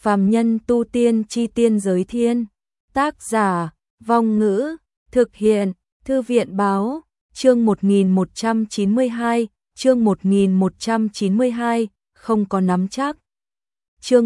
Phàm nhân tu tiên chi tiên giới thiên. Tác giả, Vong Ngữ, thực hiện, Thư viện báo, chương 1192, chương 1192, không có nắm chắc. Chương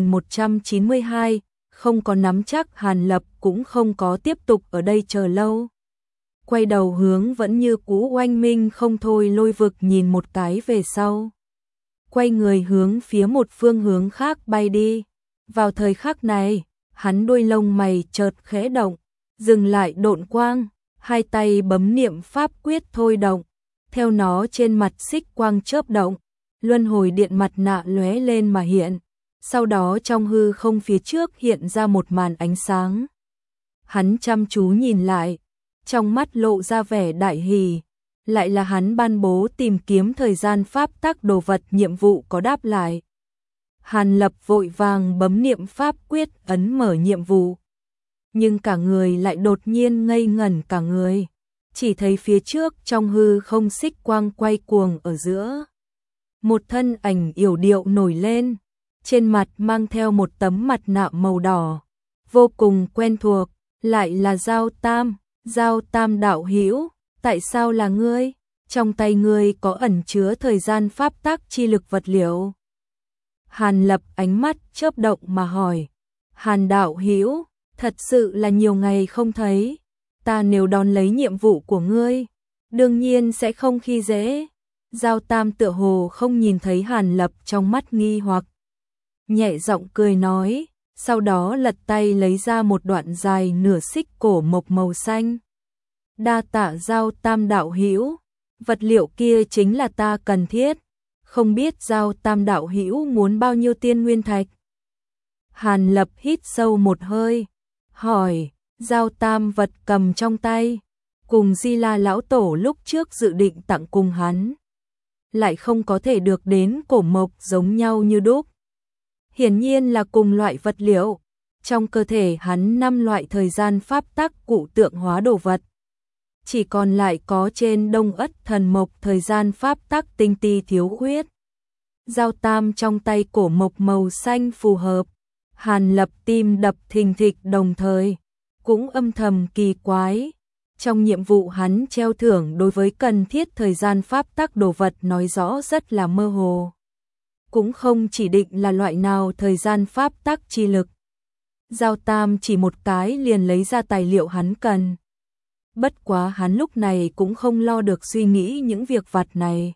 1192, không có nắm chắc. Hàn Lập cũng không có tiếp tục ở đây chờ lâu. Quay đầu hướng vẫn như cũ oanh minh không thôi Lôi Vực nhìn một cái về sau. Quay người hướng phía một phương hướng khác bay đi. Vào thời khắc này, hắn đuôi lông mày chợt khẽ động, dừng lại độn quang, hai tay bấm niệm pháp quyết thôi động. Theo nó trên mặt xích quang chớp động, luân hồi điện mặt nạ lóe lên mà hiện. Sau đó trong hư không phía trước hiện ra một màn ánh sáng. Hắn chăm chú nhìn lại, trong mắt lộ ra vẻ đại hỉ, lại là hắn ban bố tìm kiếm thời gian pháp tắc đồ vật nhiệm vụ có đáp lại. Hàn Lập vội vàng bấm niệm pháp quyết ấn mở nhiệm vụ. Nhưng cả người lại đột nhiên ngây ngẩn cả người. Chỉ thấy phía trước trong hư không xích quang quay cuồng ở giữa. Một thân ảnh yểu điệu nổi lên. Trên mặt mang theo một tấm mặt nạ màu đỏ. Vô cùng quen thuộc, lại là Giao Tam đạo hữu, tại sao là ngươi? Trong tay ngươi có ẩn chứa thời gian pháp tắc chi lực vật liệu. Hàn Lập ánh mắt chớp động mà hỏi. Hàn đạo hữu, thật sự là nhiều ngày không thấy. Ta nếu đón lấy nhiệm vụ của ngươi, đương nhiên sẽ không khi dễ. Giao Tam tựa hồ không nhìn thấy Hàn Lập trong mắt nghi hoặc. Nhẹ giọng cười nói, sau đó lật tay lấy ra một đoạn dài nửa xích cổ mộc màu xanh. Đa tạ Giao Tam đạo hữu, vật liệu kia chính là ta cần thiết. Không biết Giao Tam đạo hữu muốn bao nhiêu tiên nguyên thạch? Hàn Lập hít sâu một hơi, hỏi. Giao Tam vật cầm trong tay, cùng Di La lão tổ lúc trước dự định tặng cùng hắn, lại không có thể được đến cổ mộc giống nhau như đúc. Hiển nhiên là cùng loại vật liệu. Trong cơ thể hắn 5 loại thời gian pháp tắc cụ tượng hóa đồ vật. Chỉ còn lại có trên Đông Ất thần mộc thời gian pháp tắc tinh ti thiếu khuyết. Giao Tam trong tay cổ mộc màu xanh phù hợp. Hàn Lập tim đập thình thịch đồng thời, cũng âm thầm kỳ quái. Trong nhiệm vụ hắn treo thưởng đối với cần thiết thời gian pháp tắc đồ vật nói rõ rất là mơ hồ. Cũng không chỉ định là loại nào thời gian pháp tắc chi lực. Giao Tam chỉ một cái liền lấy ra tài liệu hắn cần. Bất quá hắn lúc này cũng không lo được suy nghĩ những việc vặt này.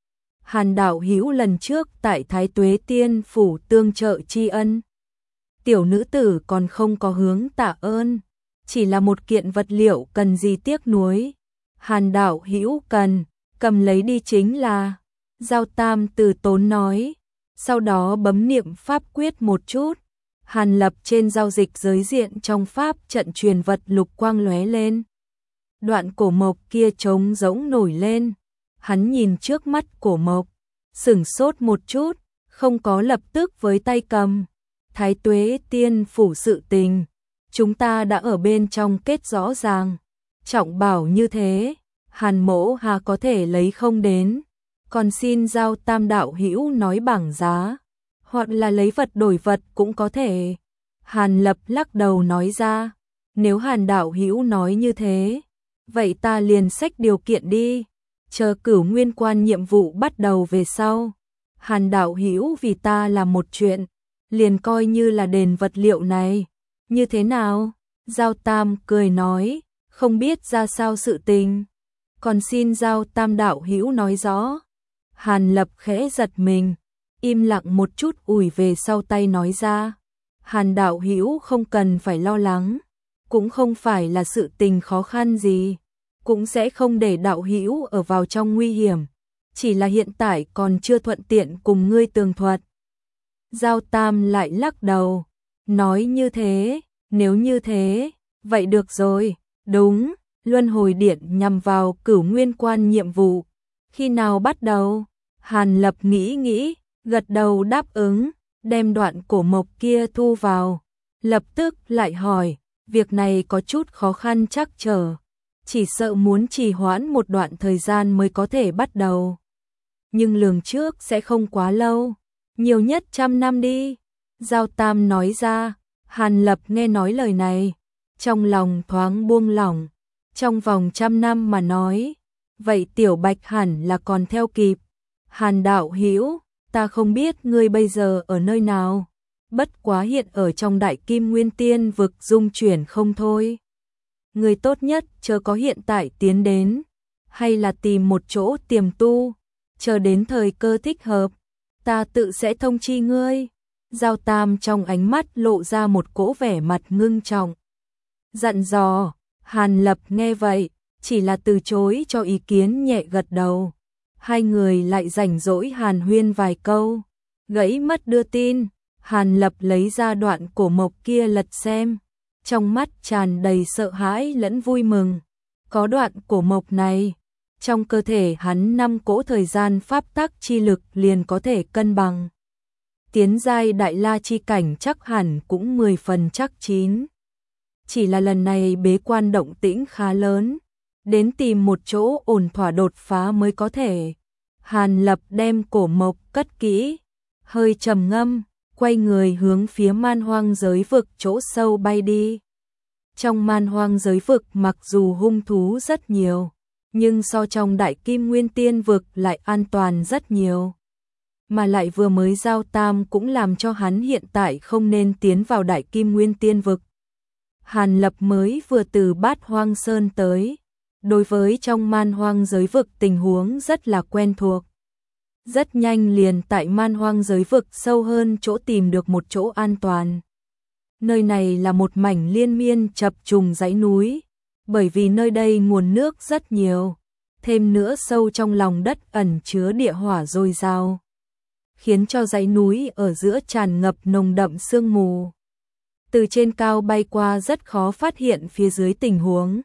Hàn đạo hữu lần trước tại Thái Tuế Tiên phủ tương trợ tri ân. Tiểu nữ tử còn không có hướng tạ ơn. Chỉ là một kiện vật liệu cần gì tiếc nuối. Hàn đạo hữu cần, cầm lấy đi chính là. Giao Tam từ tốn nói. Sau đó bấm niệm pháp quyết một chút. Hàn Lập trên giao dịch giới diện trong pháp trận truyền vật lục quang lóe lên. Đoạn cổ mộc kia trống rỗng nổi lên. Hắn nhìn trước mắt cổ mộc, sửng sốt một chút, không có lập tức với tay cầm. Thái Tuế Tiên phủ sự tình, chúng ta đã ở bên trong kết rõ ràng. Trọng bảo như thế, Hàn mỗ hà có thể lấy không đến. Còn xin Giao Tam đạo hữu nói bảng giá, hoặc là lấy vật đổi vật cũng có thể. Hàn Lập lắc đầu nói ra, nếu Hàn đạo hữu nói như thế, vậy ta liền xách điều kiện đi, chờ Cửu Nguyên Quan nhiệm vụ bắt đầu về sau. Hàn đạo hữu vì ta làm một chuyện, liền coi như là đền vật liệu này. Như thế nào? Giao Tam cười nói, không biết ra sao sự tình. Còn xin Giao Tam đạo hữu nói rõ. Hàn Lập khẽ giật mình, im lặng một chút ủi về sau tay nói ra. Hàn đạo hữu không cần phải lo lắng, cũng không phải là sự tình khó khăn gì, cũng sẽ không để đạo hữu ở vào trong nguy hiểm, chỉ là hiện tại còn chưa thuận tiện cùng ngươi tường thuật. Giao Tam lại lắc đầu, nói như thế, nếu như thế, vậy được rồi, đúng, luân hồi điện nhằm vào Cửu Nguyên Quan nhiệm vụ. Khi nào bắt đầu? Hàn Lập nghĩ, gật đầu đáp ứng, đem đoạn cổ mộc kia thu vào. Lập tức lại hỏi, việc này có chút khó khăn trắc trở. Chỉ sợ muốn trì hoãn một đoạn thời gian mới có thể bắt đầu. Nhưng lường trước sẽ không quá lâu, nhiều nhất 100 năm đi. Giao Tam nói ra. Hàn Lập nghe nói lời này, trong lòng thoáng buông lỏng, trong vòng 100 năm mà nói, vậy Tiểu Bạch hẳn là còn theo kịp. Hàn đạo hữu, ta không biết ngươi bây giờ ở nơi nào, bất quá hiện ở trong Đại Kim Nguyên Tiên vực dung chuyển không thôi. Ngươi tốt nhất chớ có hiện tại tiến đến, hay là tìm một chỗ tiềm tu, chờ đến thời cơ thích hợp, ta tự sẽ thông chi ngươi. Giao Tam trong ánh mắt lộ ra một cỗ vẻ mặt ngưng trọng, dặn dò. Hàn Lập nghe vậy, chỉ là từ chối cho ý kiến, nhẹ gật đầu. Hai người lại rảnh rỗi hàn huyên vài câu, gãy mất đưa tin. Hàn Lập lấy ra đoạn cổ mộc kia lật xem, trong mắt tràn đầy sợ hãi lẫn vui mừng. Có đoạn cổ mộc này, trong cơ thể hắn 5 cỗ thời gian pháp tắc chi lực liền có thể cân bằng. Tiến giai đại la chi cảnh chắc hẳn cũng 10 phần chắc chín. Chỉ là lần này bế quan động tĩnh khá lớn, đến tìm một chỗ ổn thỏa đột phá mới có thể. Hàn Lập đem cổ mộc cất kỹ, hơi trầm ngâm, quay người hướng phía man hoang giới vực chỗ sâu bay đi. Trong man hoang giới vực mặc dù hung thú rất nhiều, nhưng so trong Đại Kim Nguyên Tiên vực lại an toàn rất nhiều. Mà lại vừa mới Giao Tam cũng làm cho hắn hiện tại không nên tiến vào Đại Kim Nguyên Tiên vực. Hàn Lập mới vừa từ Bát Hoang Sơn tới, đối với trong man hoang giới vực tình huống rất là quen thuộc. Rất nhanh liền tại man hoang giới vực sâu hơn chỗ tìm được một chỗ an toàn. Nơi này là một mảnh liên miên chập trùng dãy núi, bởi vì nơi đây nguồn nước rất nhiều, thêm nữa sâu trong lòng đất ẩn chứa địa hỏa dồi dào, khiến cho dãy núi ở giữa tràn ngập nồng đậm sương mù. Từ trên cao bay qua rất khó phát hiện phía dưới tình huống.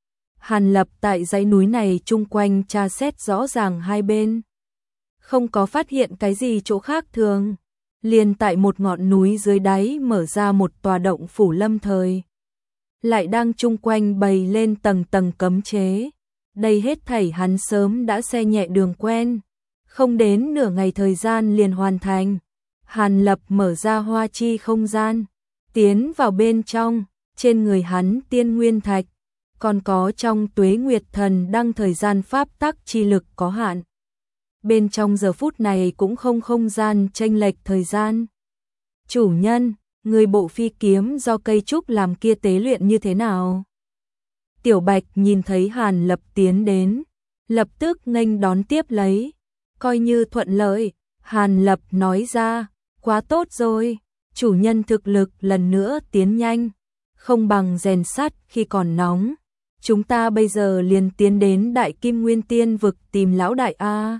Hàn Lập tại dãy núi này chung quanh tra xét rõ ràng hai bên, không có phát hiện cái gì chỗ khác thường. Liền tại một ngọn núi dưới đáy mở ra một tòa động phủ lâm thời, lại đang chung quanh bày lên tầng tầng cấm chế. Đây hết thảy hắn sớm đã xe nhẹ đường quen, không đến nửa ngày thời gian liền hoàn thành. Hàn Lập mở ra hoa chi không gian, tiến vào bên trong, trên người hắn tiên nguyên thạch, còn có trong Tuế Nguyệt Thần đăng thời gian pháp tắc chi lực có hạn. Bên trong giờ phút này cũng không gian chênh lệch thời gian. Chủ nhân, người bộ phi kiếm do cây trúc làm kia tế luyện như thế nào? Tiểu Bạch nhìn thấy Hàn Lập tiến đến, lập tức nghênh đón tiếp lấy, coi như thuận lợi. Hàn Lập nói ra, quá tốt rồi, chủ nhân thực lực lần nữa tiến nhanh, không bằng rèn sắt khi còn nóng. Chúng ta bây giờ liền tiến đến Đại Kim Nguyên Tiên vực tìm lão đại a.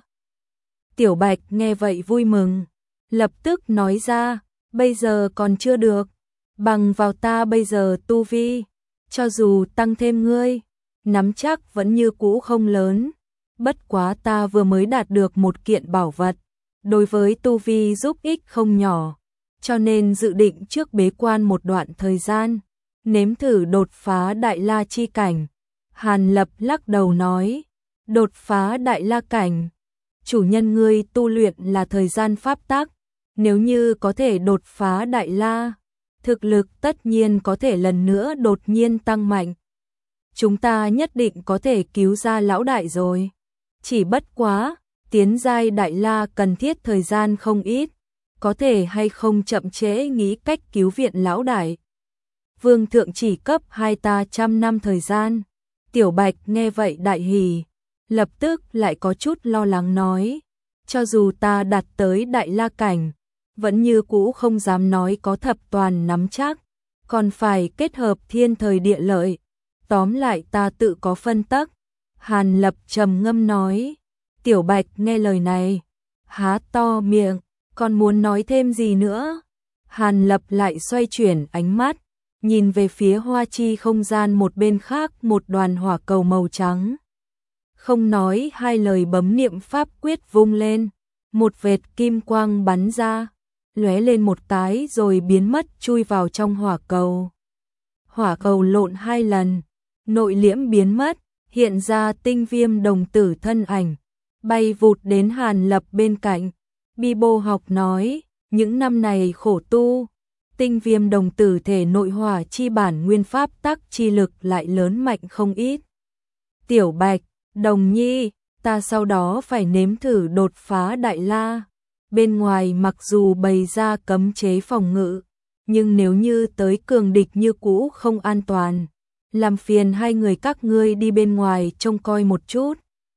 Tiểu Bạch nghe vậy vui mừng, lập tức nói ra, bây giờ còn chưa được, bằng vào ta bây giờ tu vi, cho dù tăng thêm ngươi, nắm chắc vẫn như cũ không lớn. Bất quá ta vừa mới đạt được một kiện bảo vật, đối với tu vi giúp ích không nhỏ, cho nên dự định trước bế quan một đoạn thời gian, nếm thử đột phá đại la chi cảnh. Hàn Lập lắc đầu nói, đột phá đại la cảnh, chủ nhân ngươi tu luyện là thời gian pháp tắc, nếu như có thể đột phá đại la, thực lực tất nhiên có thể lần nữa đột nhiên tăng mạnh. Chúng ta nhất định có thể cứu ra lão đại rồi. Chỉ bất quá, tiến giai đại la cần thiết thời gian không ít, có thể hay không chậm trễ nghĩ cách cứu viện lão đại. Vương thượng chỉ cấp 2 ta 100 năm thời gian. Tiểu Bạch nghe vậy đại hỉ, lập tức lại có chút lo lắng nói, cho dù ta đạt tới đại la cảnh, vẫn như cũ không dám nói có thập toàn nắm chắc, còn phải kết hợp thiên thời địa lợi, tóm lại ta tự có phân tắc. Hàn Lập trầm ngâm nói. Tiểu Bạch nghe lời này, há to miệng, còn muốn nói thêm gì nữa. Hàn Lập lại xoay chuyển ánh mắt, nhìn về phía hoa chi không gian một bên khác, một đoàn hỏa cầu màu trắng. Không nói hai lời bấm niệm pháp quyết vung lên, một vệt kim quang bắn ra, lóe lên một cái rồi biến mất chui vào trong hỏa cầu. Hỏa cầu lộn 2 lần, nội liễm biến mất, hiện ra tinh viêm đồng tử thân ảnh, bay vụt đến Hàn Lập bên cạnh. Bi Bô học nói, Những năm này khổ tu, Tinh Viêm đồng tử thể nội hỏa chi bản nguyên pháp tắc chi lực lại lớn mạnh không ít. Tiểu Bạch, Đồng Nhi, ta sau đó phải nếm thử đột phá Đại La. Bên ngoài mặc dù bày ra cấm chế phòng ngự, nhưng nếu như tới cường địch như cũ không an toàn, làm phiền hai người các ngươi đi bên ngoài trông coi một chút.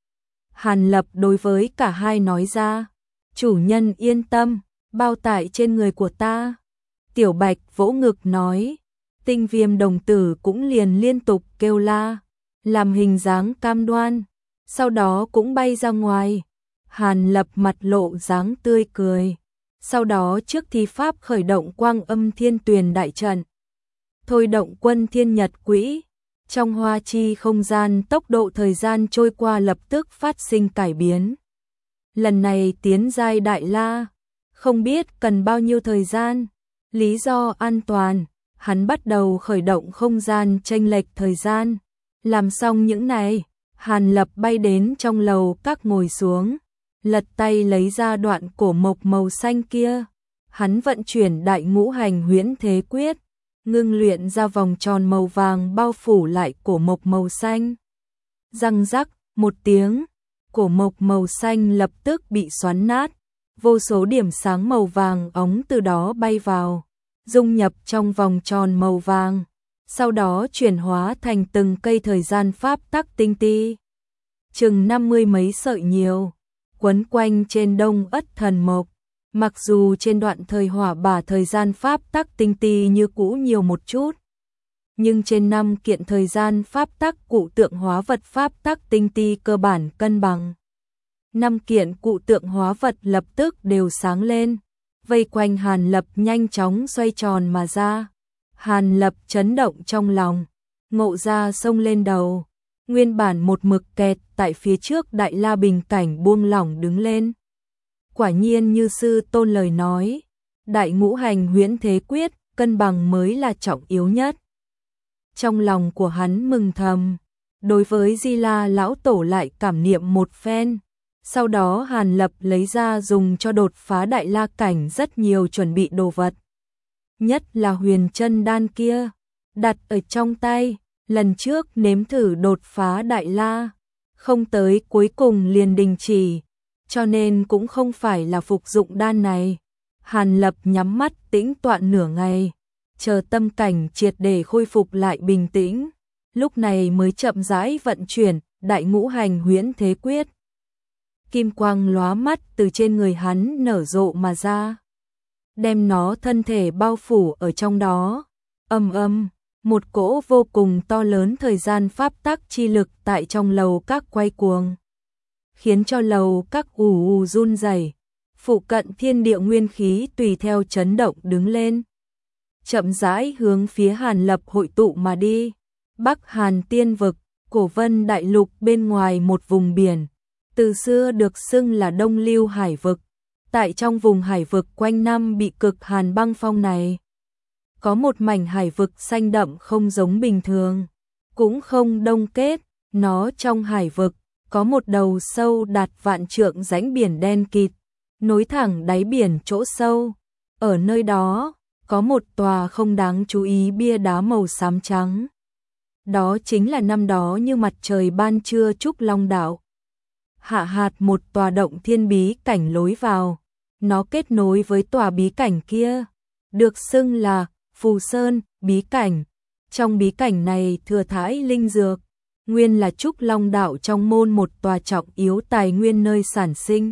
Hàn Lập đối với cả hai nói ra, chủ nhân yên tâm, bao tải trên người của ta. Tiểu Bạch vỗ ngực nói, Tinh Viêm đồng tử cũng liền liên tục kêu la, làm hình dáng cam đoan, sau đó cũng bay ra ngoài. Hàn Lập mặt lộ dáng tươi cười, sau đó trước thi pháp khởi động Quang Âm Thiên Tuyền đại trận, thôi động Quân Thiên Nhật Quỹ. Trong hoa chi không gian, tốc độ thời gian trôi qua lập tức phát sinh cải biến. Lần này tiến giai Đại La, không biết cần bao nhiêu thời gian. Lý do an toàn, hắn bắt đầu khởi động không gian chênh lệch thời gian. Làm xong những này, Hàn Lập bay đến trong lầu các ngồi xuống, lật tay lấy ra đoạn cổ mộc màu xanh kia. Hắn vận chuyển Đại Ngũ Hành Huyễn Thế Quyết, ngưng luyện ra vòng tròn màu vàng bao phủ lại cổ mộc màu xanh. Răng rắc, một tiếng, cổ mộc màu xanh lập tức bị xoắn nát, vô số điểm sáng màu vàng óng từ đó bay vào, dung nhập trong vòng tròn màu vàng, sau đó chuyển hóa thành từng cây thời gian pháp tắc tinh ti, chừng 50 mấy sợi nhiều, quấn quanh trên đông ất thần mộc. Mặc dù trên đoạn thời hỏa bả thời gian pháp tắc tinh ti như cũ nhiều một chút, nhưng trên 5 kiện thời gian pháp tắc cụ tượng hóa vật pháp tắc tinh ti cơ bản cân bằng. 5 kiện cụ tượng hóa vật lập tức đều sáng lên, vây quanh Hàn Lập nhanh chóng xoay tròn mà ra. Hàn Lập chấn động trong lòng, ngộ ra xông lên đầu, nguyên bản một mực kẹt tại phía trước Đại La bình cảnh buông lỏng đứng lên. Quả nhiên như sư tôn lời nói, Đại Ngũ Hành Huyễn Thế Quyết, cân bằng mới là trọng yếu nhất. Trong lòng của hắn mừng thầm, đối với Di La lão tổ lại cảm niệm một phen. Sau đó Hàn Lập lấy ra dùng cho đột phá Đại La cảnh rất nhiều chuẩn bị đồ vật. Nhất là huyền chân đan kia, đặt ở trong tay, lần trước nếm thử đột phá Đại La, không tới cuối cùng liền đình chỉ, cho nên cũng không phải là phục dụng đan này. Hàn Lập nhắm mắt tĩnh tọa nửa ngày, chờ tâm cảnh triệt để khôi phục lại bình tĩnh, lúc này mới chậm rãi vận chuyển Đại Ngũ Hành Huyễn Thế Quyết. Kim quang lóa mắt từ trên người hắn nở rộ mà ra, đem nó thân thể bao phủ ở trong đó. Ầm ầm, một cỗ vô cùng to lớn thời gian pháp tắc chi lực tại trong lầu các quay cuồng, khiến cho lầu các ù ù run rẩy, phụ cận thiên địa nguyên khí tùy theo chấn động đứng lên, chậm rãi hướng phía Hàn Lập hội tụ mà đi. Bắc Hàn Tiên Vực, Cổ Vân Đại Lục bên ngoài một vùng biển, từ xưa được xưng là Đông Lưu Hải Vực. Tại trong vùng hải vực quanh năm bị cực hàn băng phong này, có một mảnh hải vực xanh đậm không giống bình thường, cũng không đông kết, nó trong hải vực có một đầu sâu đạt vạn trượng rãnh biển đen kịt, nối thẳng đáy biển chỗ sâu. Ở nơi đó, có một tòa không đáng chú ý bia đá màu xám trắng. Đó chính là năm đó như mặt trời ban trưa Trúc Long Đảo. Hạ hạt một tòa động thiên bí cảnh lối vào, nó kết nối với tòa bí cảnh kia, được xưng là Phù Sơn bí cảnh. Trong bí cảnh này thừa thãi linh dược, nguyên là Trúc Long Đạo trong môn một tòa trọng yếu tài nguyên nơi sản sinh.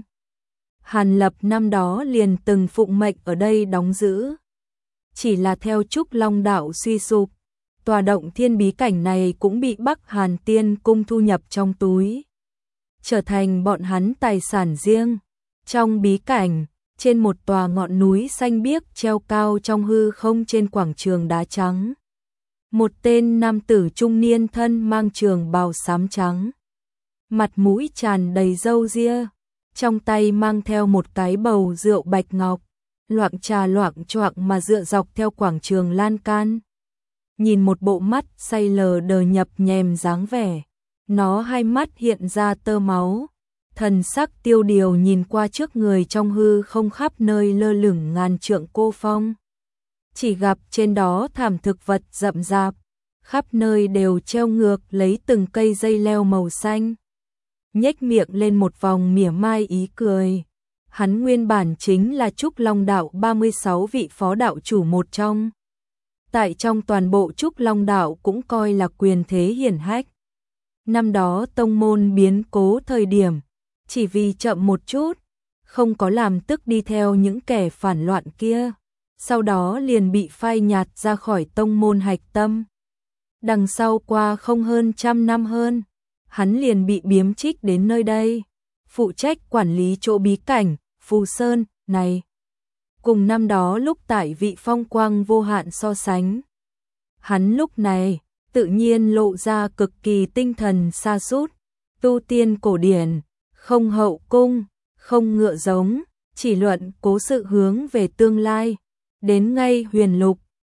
Hàn Lập năm đó liền từng phụng mệnh ở đây đóng giữ. Chỉ là theo Trúc Long Đạo suy sụp, tòa động thiên bí cảnh này cũng bị Bắc Hàn Tiên Cung thu nhập trong túi, trở thành bọn hắn tài sản riêng. Trong bí cảnh, trên một tòa ngọn núi xanh biếc treo cao trong hư không trên quảng trường đá trắng, một tên nam tử trung niên thân mang trường bào xám trắng, mặt mũi tràn đầy râu ria, trong tay mang theo một cái bầu rượu bạch ngọc, loạng trà loạng choạng mà dựa dọc theo quảng trường lan can. Nhìn một bộ mắt say lờ đờ nhập nhèm dáng vẻ, nó hai mắt hiện ra tơ máu, thần sắc tiêu điều nhìn qua trước người trong hư không khắp nơi lơ lửng ngàn trượng cô phong. Chỉ gặp trên đó thảm thực vật rậm rạp, khắp nơi đều treo ngược lấy từng cây dây leo màu xanh. Nhếch miệng lên một vòng mỉa mai ý cười. Hắn nguyên bản chính là Trúc Long Đạo 36 vị phó đạo chủ một trong. Tại trong toàn bộ Trúc Long Đạo cũng coi là quyền thế hiển hách. Năm đó tông môn biến cố thời điểm, chỉ vì chậm một chút, không có làm tức đi theo những kẻ phản loạn kia, sau đó liền bị phai nhạt ra khỏi tông môn hạch tâm. Đằng sau qua không hơn trăm năm hơn, hắn liền bị biếm trích đến nơi đây, phụ trách quản lý chỗ bí cảnh Phù Sơn này. Cùng năm đó lúc tại vị phong quang vô hạn so sánh, hắn lúc này tự nhiên lộ ra cực kỳ tinh thần sa sút, tu tiên cổ điển, không hậu cung, không ngựa giống, chỉ luận cố sự hướng về tương lai. Đến ngay huyền lục,